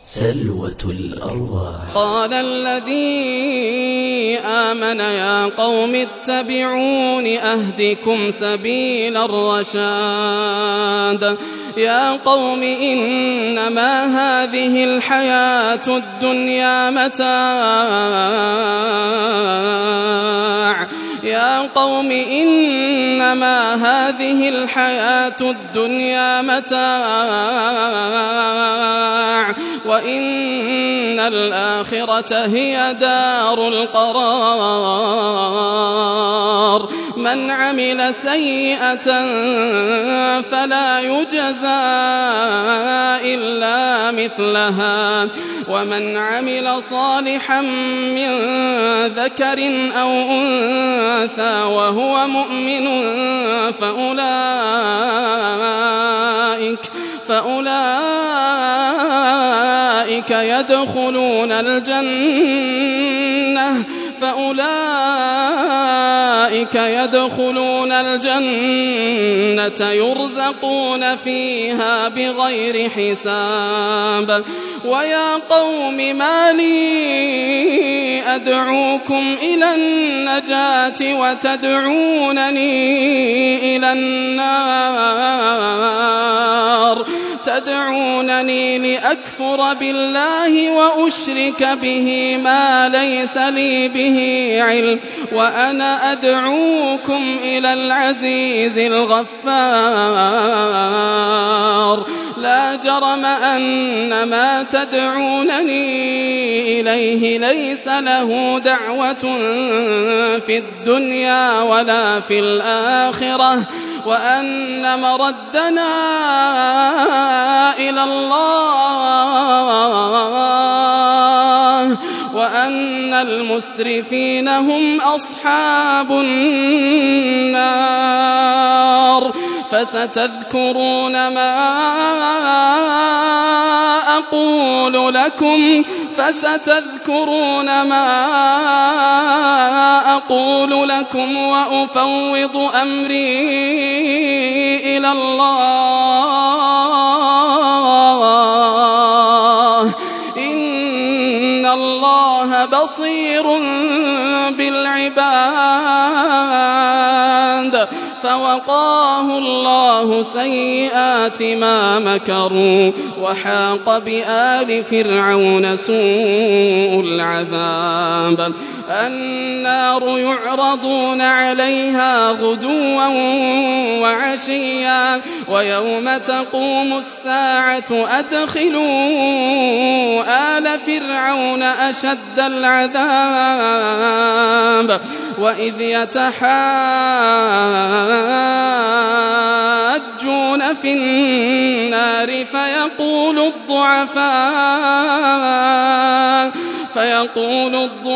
سلوة الأرواح. قال الذي آمن يا قوم اتبعون أهدكم سبيل الرشاد. يا قوم إنما هذه الحياة الدنيا متاع. يا قوم إنما هذه الحياة الدنيا متاع وإن الآخرة هي دار القرار. من عمل سيئة فلا يجزى إلا مثلها ومن عمل صالحا من ذكر أو أنثى وهو مؤمن فأولئك يدخلون الجنة يرزقون فيها بغير حساب. ويا قوم ما لي أدعوكم إلى النجاة وتدعونني إلى النار. تدعونني لأكفر بالله وأشرك به ما ليس لي به علم وأنا أدعوكم إلى العزيز الغفار. لا جرم أن ما تدعونني إليه ليس له دعوة في الدنيا ولا في الآخرة وأن مردنا إلى الله وأن المسرفين هم أصحاب النار. فستذكرون ما أقول لكم وأفوض أمري إلى الله إن الله بصير بالعباد. فوقاه الله سيئات ما مكروا وحاق بآل فرعون سوء العذاب. النار يعرضون عليها غدوا وعشيا ويوم تقوم الساعة أدخلوا آل فرعون أشد العذاب. وإذ يتحاجون في النار فيقول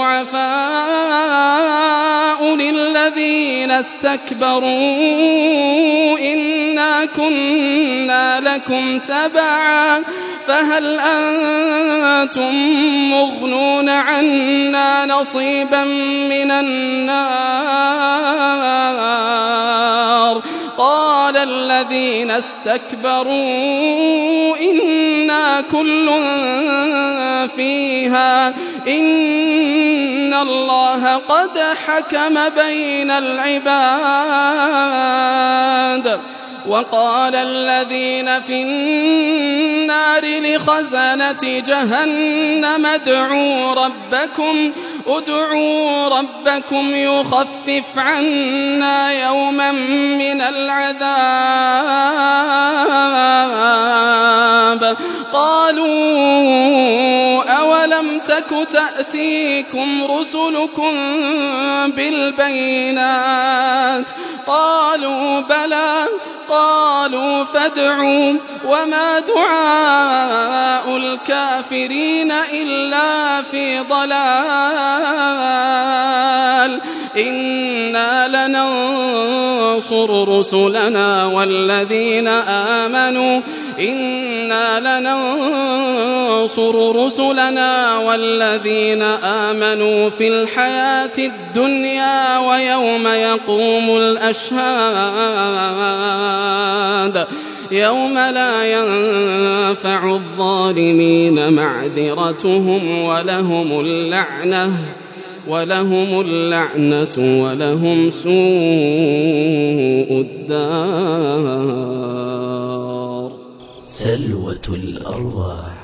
الضعفاء للذين استكبروا إنا كنا لكم تبعا فهل أنتم مغنون عنا نصيبا من النار. قال الذين استكبروا إنا كل فيها إن الله قد حكم بين العباد. وقال الذين في النار لخزنة جهنم ادعوا ربكم يخفف عنا يوما من العذاب. قالوا أولم تك تأتيكم رسلكم بالبينات قالوا بلى قالوا فادعوا وما دعاء الكافرين إلا في ضلال. إنا لننصر رسلنا والذين آمنوا في الحياة الدنيا ويوم يقوم الأشهاد. يوم لا ينفع الظالمين معذرتهم ولهم اللعنة ولهم سوء الدار. سلوة الأرواح.